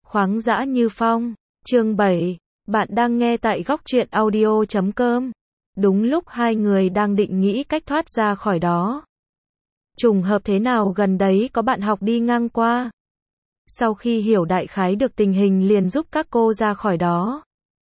Khoáng dã như phong. Chương 7. Bạn đang nghe tại góc truyện audio.com. Đúng lúc hai người đang định nghĩ cách thoát ra khỏi đó. Trùng hợp thế nào gần đấy có bạn học đi ngang qua. Sau khi hiểu đại khái được tình hình liền giúp các cô ra khỏi đó.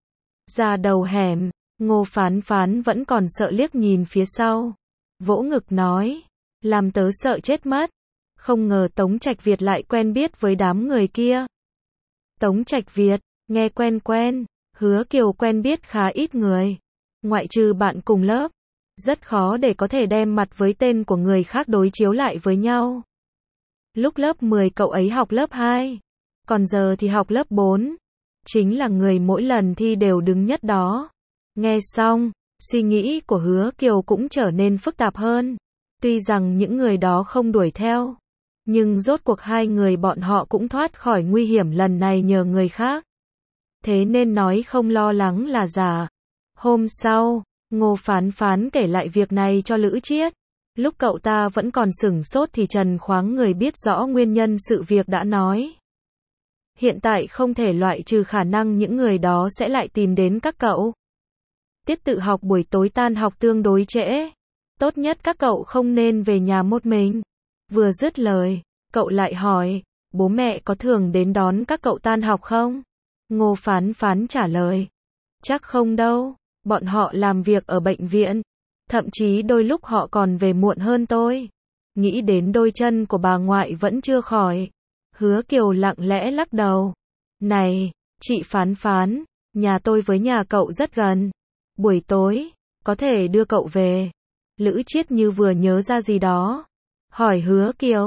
Ra đầu hẻm, Ngô Phán Phán vẫn còn sợ liếc nhìn phía sau. Vỗ ngực nói, làm tớ sợ chết mất. Không ngờ Tống Trạch Việt lại quen biết với đám người kia. Tống Trạch Việt, nghe quen quen, Hứa Kiều quen biết khá ít người. Ngoại trừ bạn cùng lớp, rất khó để có thể đem mặt với tên của người khác đối chiếu lại với nhau. Lúc lớp 10 cậu ấy học lớp 2, còn giờ thì học lớp 4. Chính là người mỗi lần thi đều đứng nhất đó. Nghe xong, suy nghĩ của Hứa Kiều cũng trở nên phức tạp hơn. Tuy rằng những người đó không đuổi theo, nhưng rốt cuộc hai người bọn họ cũng thoát khỏi nguy hiểm lần này nhờ người khác. Thế nên nói không lo lắng là giả. Hôm sau, Ngô Phán Phán kể lại việc này cho Lữ Chiết. Lúc cậu ta vẫn còn sửng sốt thì Trần Khoáng, người biết rõ nguyên nhân sự việc, đã nói. Hiện tại không thể loại trừ khả năng những người đó sẽ lại tìm đến các cậu. Tiết tự học buổi tối tan học tương đối trễ. Tốt nhất các cậu không nên về nhà một mình. Vừa dứt lời, cậu lại hỏi, bố mẹ có thường đến đón các cậu tan học không? Ngô Phán Phán trả lời, chắc không đâu, bọn họ làm việc ở bệnh viện. Thậm chí đôi lúc họ còn về muộn hơn tôi. Nghĩ đến đôi chân của bà ngoại vẫn chưa khỏi. Hứa Kiều lặng lẽ lắc đầu. Này, chị Phán Phán, nhà tôi với nhà cậu rất gần. Buổi tối, có thể đưa cậu về. Lữ Chiết như vừa nhớ ra gì đó. Hỏi Hứa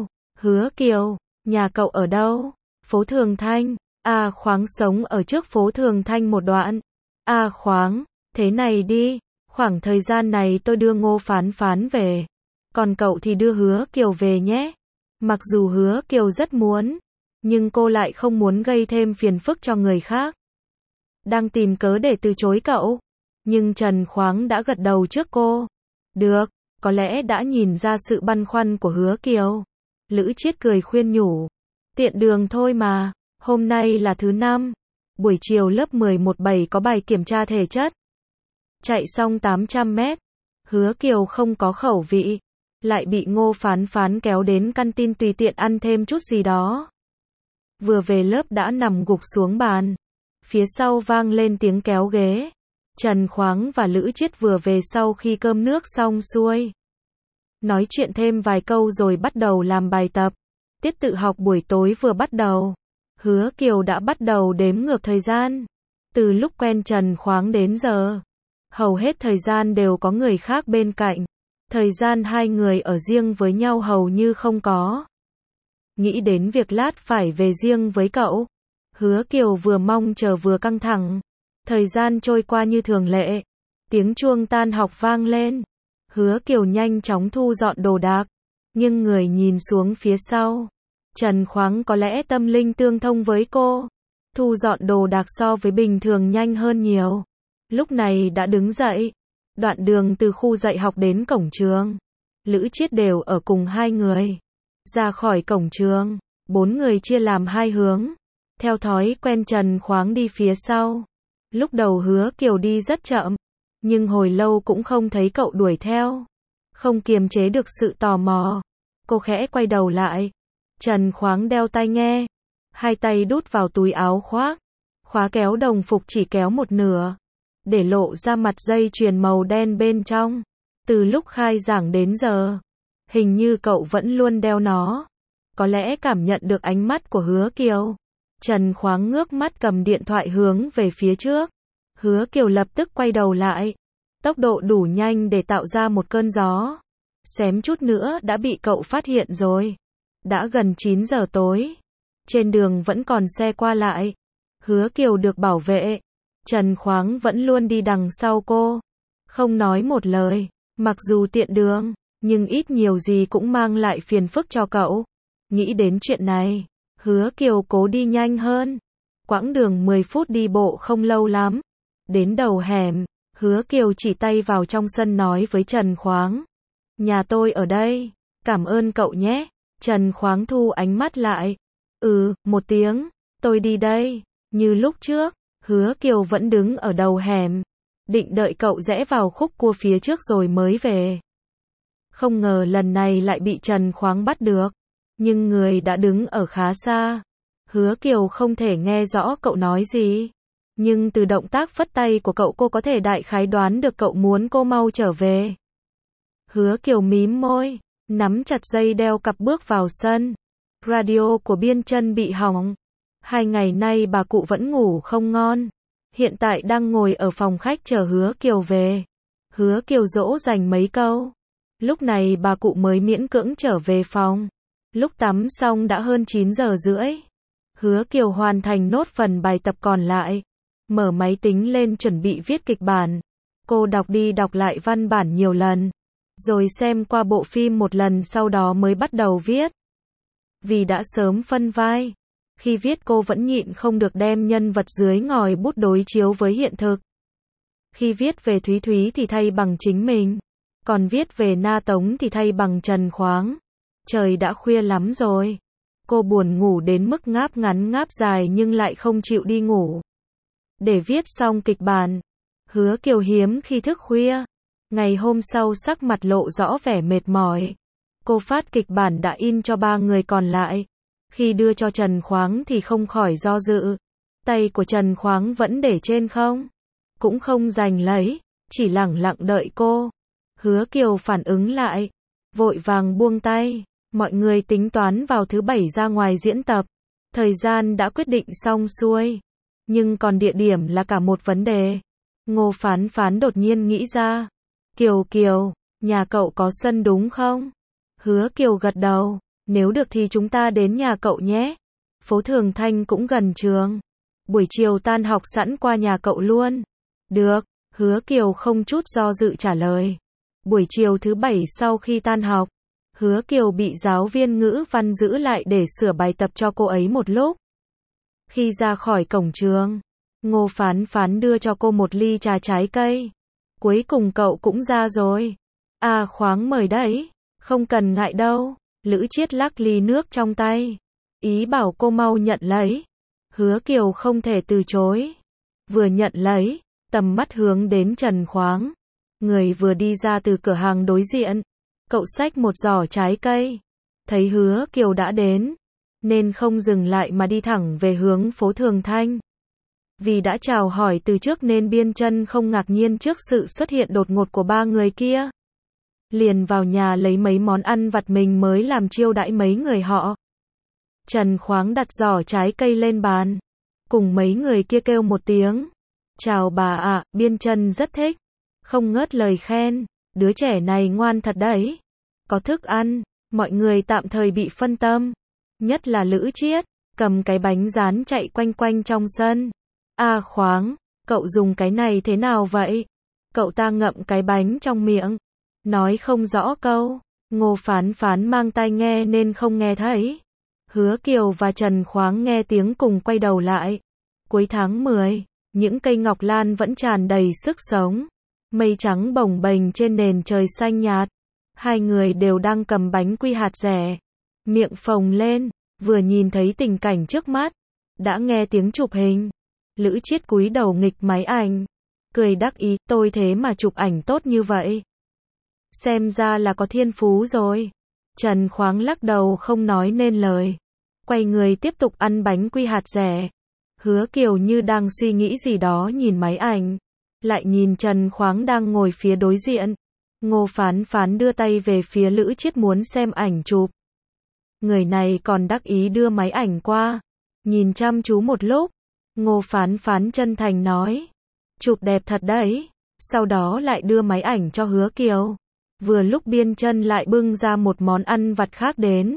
Kiều, nhà cậu ở đâu? Phố Thường Thanh. À, Khoáng sống ở trước phố Thường Thanh một đoạn. À Khoáng, thế này đi, khoảng thời gian này tôi đưa Ngô Phán Phán về. Còn cậu thì đưa Hứa Kiều về nhé. Mặc dù Hứa Kiều rất muốn, nhưng cô lại không muốn gây thêm phiền phức cho người khác. Đang tìm cớ để từ chối cậu. Nhưng Trần Khoáng đã gật đầu trước cô. Được, có lẽ đã nhìn ra sự băn khoăn của Hứa Kiều. Lữ Chiết cười khuyên nhủ. Tiện đường thôi mà, hôm nay là thứ 5. Buổi chiều lớp 11-7 có bài kiểm tra thể chất. Chạy xong 800 mét. Hứa Kiều không có khẩu vị. Lại bị Ngô Phán Phán kéo đến canteen tùy tiện ăn thêm chút gì đó. Vừa về lớp đã nằm gục xuống bàn. Phía sau vang lên tiếng kéo ghế. Trần Khoáng và Lữ Chiết vừa về sau khi cơm nước xong xuôi. Nói chuyện thêm vài câu rồi bắt đầu làm bài tập. Tiết tự học buổi tối vừa bắt đầu. Hứa Kiều đã bắt đầu đếm ngược thời gian. Từ lúc quen Trần Khoáng đến giờ, hầu hết thời gian đều có người khác bên cạnh. Thời gian hai người ở riêng với nhau hầu như không có. Nghĩ đến việc lát phải về riêng với cậu, Hứa Kiều vừa mong chờ vừa căng thẳng. Thời gian trôi qua như thường lệ. Tiếng chuông tan học vang lên. Hứa Kiều nhanh chóng thu dọn đồ đạc. Nhưng người nhìn xuống phía sau. Trần Khoáng có lẽ tâm linh tương thông với cô. Thu dọn đồ đạc so với bình thường nhanh hơn nhiều. Lúc này đã đứng dậy. Đoạn đường từ khu dạy học đến cổng trường, Lữ Chiết đều ở cùng hai người. Ra khỏi cổng trường, 4 người chia làm hai hướng. Theo thói quen Trần Khoáng đi phía sau. Lúc đầu Hứa Kiều đi rất chậm, nhưng hồi lâu cũng không thấy cậu đuổi theo. Không kiềm chế được sự tò mò, cô khẽ quay đầu lại. Trần Khoáng đeo tai nghe, hai tay đút vào túi áo khoác. Khóa kéo đồng phục chỉ kéo một nửa, để lộ ra mặt dây chuyền màu đen bên trong. Từ lúc khai giảng đến giờ, hình như cậu vẫn luôn đeo nó. Có lẽ cảm nhận được ánh mắt của Hứa Kiều, Trần Khoáng ngước mắt cầm điện thoại hướng về phía trước. Hứa Kiều lập tức quay đầu lại. Tốc độ đủ nhanh để tạo ra một cơn gió. Xém chút nữa đã bị cậu phát hiện rồi. Đã gần 9 giờ tối. Trên đường vẫn còn xe qua lại. Hứa Kiều được bảo vệ. Trần Khoáng vẫn luôn đi đằng sau cô. Không nói một lời. Mặc dù tiện đường, nhưng ít nhiều gì cũng mang lại phiền phức cho cậu. Nghĩ đến chuyện này, Hứa Kiều cố đi nhanh hơn. Quãng đường 10 phút đi bộ không lâu lắm. Đến đầu hẻm, Hứa Kiều chỉ tay vào trong sân nói với Trần Khoáng. Nhà tôi ở đây, cảm ơn cậu nhé. Trần Khoáng thu ánh mắt lại. Một tiếng, tôi đi đây. Như lúc trước, Hứa Kiều vẫn đứng ở đầu hẻm, định đợi cậu rẽ vào khúc cua phía trước rồi mới về. Không ngờ lần này lại bị Trần Khoáng bắt được, nhưng người đã đứng ở khá xa. Hứa Kiều không thể nghe rõ cậu nói gì, nhưng từ động tác phất tay của cậu cô có thể đại khái đoán được cậu muốn cô mau trở về. Hứa Kiều mím môi, nắm chặt dây đeo cặp bước vào sân. Radio của Biên Chân bị hỏng. 2 ngày nay bà cụ vẫn ngủ không ngon. Hiện tại đang ngồi ở phòng khách chờ Hứa Kiều về. Hứa Kiều dỗ dành mấy câu. Lúc này bà cụ mới miễn cưỡng trở về phòng. Lúc tắm xong đã hơn 9 giờ rưỡi. Hứa Kiều hoàn thành nốt phần bài tập còn lại. Mở máy tính lên chuẩn bị viết kịch bản. Cô đọc đi đọc lại văn bản nhiều lần. Rồi xem qua bộ phim một lần sau đó mới bắt đầu viết. Vì đã sớm phân vai. Khi viết cô vẫn nhịn không được đem nhân vật dưới ngòi bút đối chiếu với hiện thực. Khi viết về Thúy Thúy thì thay bằng chính mình. Còn viết về Na Tống thì thay bằng Trần Khoáng. Trời đã khuya lắm rồi. Cô buồn ngủ đến mức ngáp ngắn ngáp dài nhưng lại không chịu đi ngủ. Để viết xong kịch bản, Hứa Kiều hiếm khi thức khuya. Ngày hôm sau sắc mặt lộ rõ vẻ mệt mỏi. Cô phát kịch bản đã in cho 3 người còn lại. Khi đưa cho Trần Khoáng thì không khỏi do dự. Tay của Trần Khoáng vẫn để trên không. Cũng không giành lấy, chỉ lẳng lặng đợi cô. Hứa Kiều phản ứng lại. Vội vàng buông tay. Mọi người tính toán vào thứ 7 ra ngoài diễn tập. Thời gian đã quyết định xong xuôi. Nhưng còn địa điểm là cả một vấn đề. Ngô Phán Phán đột nhiên nghĩ ra. Kiều Kiều, nhà cậu có sân đúng không? Hứa Kiều gật đầu. Nếu được thì chúng ta đến nhà cậu nhé. Phố Thường Thanh cũng gần trường. Buổi chiều tan học sẵn qua nhà cậu luôn. Được, Hứa Kiều không chút do dự trả lời. Buổi chiều thứ 7 sau khi tan học, Hứa Kiều bị giáo viên ngữ văn giữ lại để sửa bài tập cho cô ấy một lúc. Khi ra khỏi cổng trường, Ngô Phán Phán đưa cho cô một ly trà trái cây. Cuối cùng cậu cũng ra rồi. À, Khoáng mời đấy. Không cần ngại đâu. Lữ Chiết lắc ly nước trong tay. Ý bảo cô mau nhận lấy. Hứa Kiều không thể từ chối. Vừa nhận lấy, tầm mắt hướng đến Trần Khoáng. Người vừa đi ra từ cửa hàng đối diện. Cậu xách một giỏ trái cây. Thấy Hứa Kiều đã đến, nên không dừng lại mà đi thẳng về hướng phố Thường Thanh. Vì đã chào hỏi từ trước nên Biên Chân không ngạc nhiên trước sự xuất hiện đột ngột của 3 người kia. Liền vào nhà lấy mấy món ăn vặt mình mới làm chiêu đãi mấy người họ. Trần Khoáng đặt giỏ trái cây lên bàn. Cùng mấy người kia kêu một tiếng. Chào bà ạ, Biên Chân rất thích. Không ngớt lời khen. Đứa trẻ này ngoan thật đấy. Có thức ăn. Mọi người tạm thời bị phân tâm. Nhất là Lữ Chiết. Cầm cái bánh rán chạy quanh quanh trong sân. À Khoáng, cậu dùng cái này thế nào vậy? Cậu ta ngậm cái bánh trong miệng. Nói không rõ câu. Ngô Phán Phán mang tai nghe nên không nghe thấy. Hứa Kiều và Trần Khoáng nghe tiếng cùng quay đầu lại. Cuối tháng 10, những cây ngọc lan vẫn tràn đầy sức sống. Mây trắng bồng bềnh trên nền trời xanh nhạt. Hai người đều đang cầm bánh quy hạt dẻ. Miệng phồng lên, vừa nhìn thấy tình cảnh trước mắt. Đã nghe tiếng chụp hình. Lữ Chiết cúi đầu nghịch máy ảnh. Cười đắc ý, tôi thế mà chụp ảnh tốt như vậy. Xem ra là có thiên phú rồi. Trần Khoáng lắc đầu không nói nên lời. Quay người tiếp tục ăn bánh quy hạt dẻ. Hứa Kiều như đang suy nghĩ gì đó nhìn máy ảnh. Lại nhìn Trần Khoáng đang ngồi phía đối diện. Ngô Phán Phán đưa tay về phía Lữ Chiết muốn xem ảnh chụp. Người này còn đắc ý đưa máy ảnh qua. Nhìn chăm chú một lúc. Ngô Phán Phán chân thành nói. Chụp đẹp thật đấy. Sau đó lại đưa máy ảnh cho Hứa Kiều. Vừa lúc Biên Chân lại bưng ra một món ăn vặt khác đến.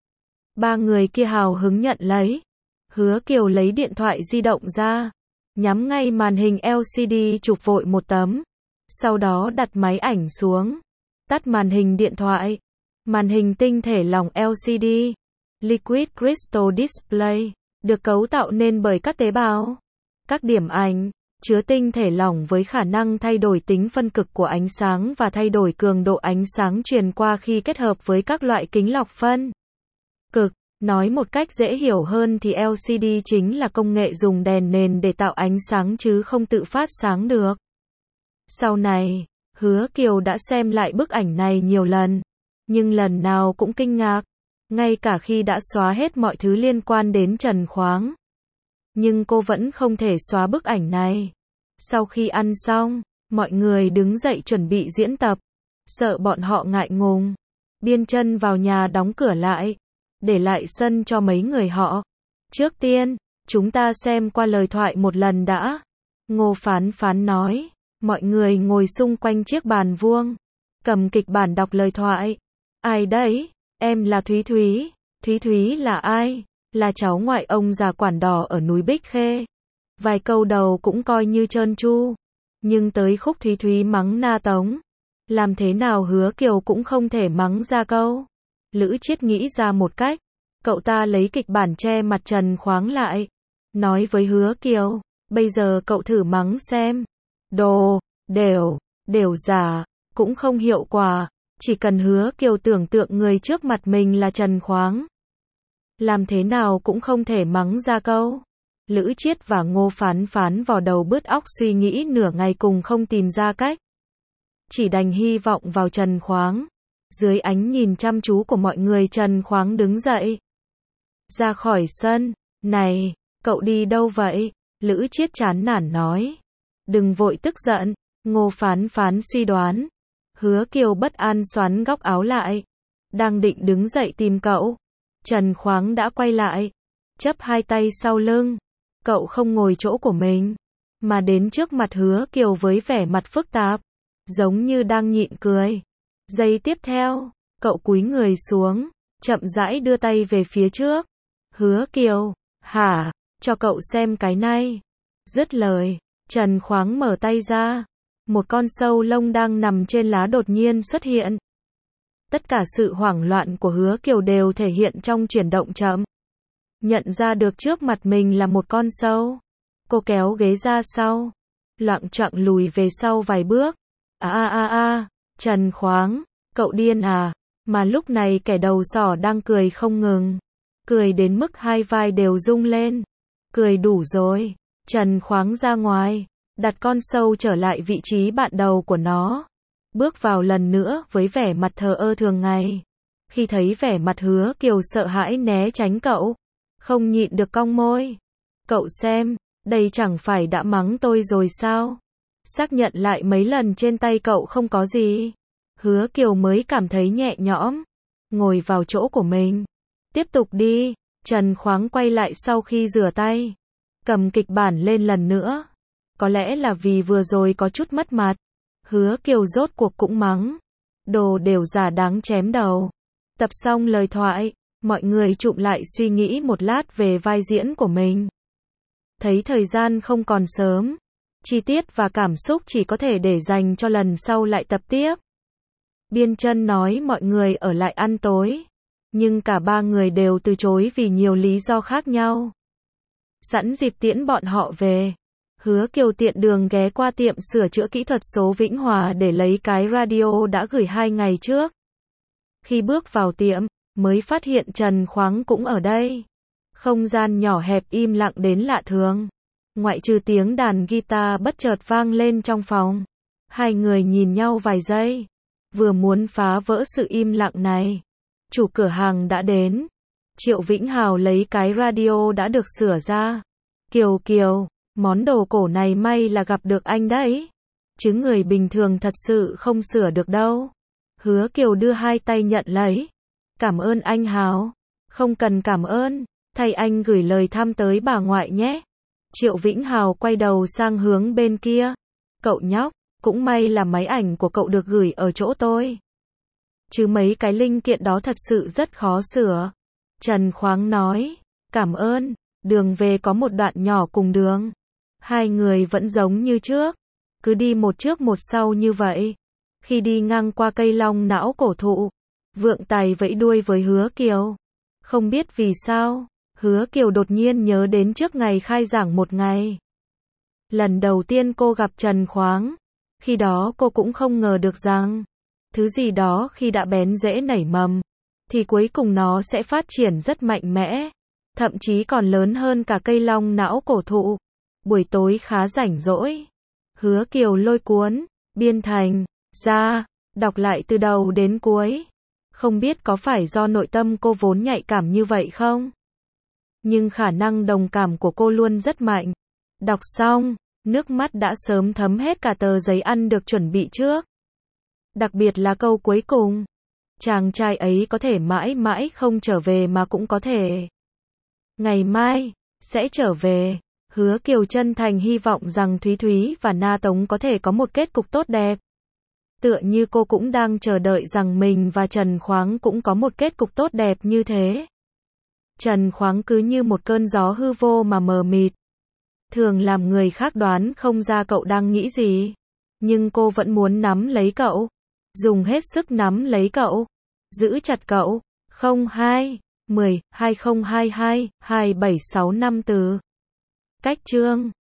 3 người kia hào hứng nhận lấy. Hứa Kiều lấy điện thoại di động ra. Nhắm ngay màn hình LCD chụp vội một tấm. Sau đó đặt máy ảnh xuống. Tắt màn hình điện thoại. Màn hình tinh thể lỏng LCD. Liquid Crystal Display. Được cấu tạo nên bởi các tế bào. Các điểm ảnh. Chứa tinh thể lỏng với khả năng thay đổi tính phân cực của ánh sáng và thay đổi cường độ ánh sáng truyền qua khi kết hợp với các loại kính lọc phân cực. Nói một cách dễ hiểu hơn thì LCD chính là công nghệ dùng đèn nền để tạo ánh sáng chứ không tự phát sáng được. Sau này, Hứa Kiều đã xem lại bức ảnh này nhiều lần, nhưng lần nào cũng kinh ngạc, ngay cả khi đã xóa hết mọi thứ liên quan đến Trần Khoáng. Nhưng cô vẫn không thể xóa bức ảnh này. Sau khi ăn xong, mọi người đứng dậy chuẩn bị diễn tập, sợ bọn họ ngại ngùng. Biên Chân vào nhà đóng cửa lại, để lại sân cho mấy người họ. Trước tiên, chúng ta xem qua lời thoại một lần đã. Ngô Phán Phán nói, mọi người ngồi xung quanh chiếc bàn vuông, cầm kịch bản đọc lời thoại. Ai đấy? Em là Thúy Thúy. Thúy Thúy là ai? Là cháu ngoại ông già quản đỏ ở núi Bích Khê. Vài câu đầu cũng coi như trơn tru, nhưng tới khúc Thúy Thúy mắng Na Tống, làm thế nào Hứa Kiều cũng không thể mắng ra câu. Lữ Chiết nghĩ ra một cách, cậu ta lấy kịch bản che mặt Trần Khoáng lại, nói với Hứa Kiều, bây giờ cậu thử mắng xem. Đồ, đều giả, cũng không hiệu quả, chỉ cần Hứa Kiều tưởng tượng người trước mặt mình là Trần Khoáng, làm thế nào cũng không thể mắng ra câu. Lữ Chiết và Ngô Phán Phán vò đầu bứt óc suy nghĩ nửa ngày cùng không tìm ra cách. Chỉ đành hy vọng vào Trần Khoáng. Dưới ánh nhìn chăm chú của mọi người, Trần Khoáng đứng dậy, ra khỏi sân. Này, cậu đi đâu vậy? Lữ Chiết chán nản nói. Đừng vội tức giận. Ngô Phán Phán suy đoán. Hứa Kiều bất an xoắn góc áo lại, đang định đứng dậy tìm cậu. Trần Khoáng đã quay lại, chắp hai tay sau lưng. Cậu không ngồi chỗ của mình, mà đến trước mặt Hứa Kiều với vẻ mặt phức tạp, giống như đang nhịn cười. Giây tiếp theo, cậu cúi người xuống, chậm rãi đưa tay về phía trước. Hứa Kiều, hả, cho cậu xem cái này. Dứt lời, Trần Khoáng mở tay ra. Một con sâu lông đang nằm trên lá đột nhiên xuất hiện. Tất cả sự hoảng loạn của Hứa Kiều đều thể hiện trong chuyển động chậm. Nhận ra được trước mặt mình là một con sâu, cô kéo ghế ra sau, loạng choạng lùi về sau vài bước. Trần Khoáng, cậu điên à? Mà lúc này kẻ đầu sỏ đang cười không ngừng, cười đến mức hai vai đều rung lên. Cười đủ rồi. Trần Khoáng ra ngoài, đặt con sâu trở lại vị trí ban đầu của nó, bước vào lần nữa với vẻ mặt thờ ơ thường ngày. Khi thấy vẻ mặt Hứa Kiều sợ hãi né tránh cậu, không nhịn được cong môi. Cậu xem, đây chẳng phải đã mắng tôi rồi sao? Xác nhận lại mấy lần trên tay cậu không có gì. Hứa Kiều mới cảm thấy nhẹ nhõm, ngồi vào chỗ của mình. Tiếp tục đi. Trần Khoáng quay lại sau khi rửa tay, cầm kịch bản lên lần nữa. Có lẽ là vì vừa rồi có chút mất mặt, Hứa Kiều rốt cuộc cũng mắng. Đồ đều giả đáng chém đầu. Tập xong lời thoại, mọi người chụm lại suy nghĩ một lát về vai diễn của mình. Thấy thời gian không còn sớm, chi tiết và cảm xúc chỉ có thể để dành cho lần sau lại tập tiếp. Biên Chân nói mọi người ở lại ăn tối, nhưng cả ba người đều từ chối vì nhiều lý do khác nhau. Sẵn dịp tiễn bọn họ về, Hứa Kiều tiện đường ghé qua tiệm sửa chữa kỹ thuật số Vĩnh Hòa để lấy cái radio đã gửi 2 ngày trước. Khi bước vào tiệm, mới phát hiện Trần Khoáng cũng ở đây. Không gian nhỏ hẹp im lặng đến lạ thường, ngoại trừ tiếng đàn guitar bất chợt vang lên trong phòng. Hai người nhìn nhau vài giây, vừa muốn phá vỡ sự im lặng này, chủ cửa hàng đã đến. Triệu Vĩnh Hào lấy cái radio đã được sửa ra. Kiều, món đồ cổ này may là gặp được anh đấy, chứ người bình thường thật sự không sửa được đâu. Hứa Kiều đưa hai tay nhận lấy. Cảm ơn anh Hào. Không cần cảm ơn, thay anh gửi lời thăm tới bà ngoại nhé. Triệu Vĩnh Hào quay đầu sang hướng bên kia. Cậu nhóc, cũng may là máy ảnh của cậu được gửi ở chỗ tôi, chứ mấy cái linh kiện đó thật sự rất khó sửa. Trần Khoáng nói, cảm ơn. Đường về có một đoạn nhỏ cùng đường. Hai người vẫn giống như trước, cứ đi một trước một sau như vậy. Khi đi ngang qua cây long não cổ thụ, Vượng Tài vẫy đuôi với Hứa Kiều. Không biết vì sao, Hứa Kiều đột nhiên nhớ đến trước ngày khai giảng một ngày. Lần đầu tiên cô gặp Trần Khoáng, khi đó cô cũng không ngờ được rằng thứ gì đó khi đã bén rễ nảy mầm, thì cuối cùng nó sẽ phát triển rất mạnh mẽ, thậm chí còn lớn hơn cả cây long não cổ thụ. Buổi tối khá rảnh rỗi, Hứa Kiều lôi cuốn Biên Thành ra, đọc lại từ đầu đến cuối. Không biết có phải do nội tâm cô vốn nhạy cảm như vậy không? Nhưng khả năng đồng cảm của cô luôn rất mạnh. Đọc xong, nước mắt đã sớm thấm hết cả tờ giấy ăn được chuẩn bị trước. Đặc biệt là câu cuối cùng. Chàng trai ấy có thể mãi mãi không trở về mà cũng có thể ngày mai sẽ trở về. Hứa Kiều chân thành hy vọng rằng Thúy Thúy và Na Tống có thể có một kết cục tốt đẹp. Tựa như cô cũng đang chờ đợi rằng mình và Trần Khoáng cũng có một kết cục tốt đẹp như thế. Trần Khoáng cứ như một cơn gió hư vô mà mờ mịt. Thường làm người khác đoán không ra cậu đang nghĩ gì. Nhưng cô vẫn muốn nắm lấy cậu. Dùng hết sức nắm lấy cậu. Giữ chặt cậu. 02 10 2022 2765 từ. Cách chương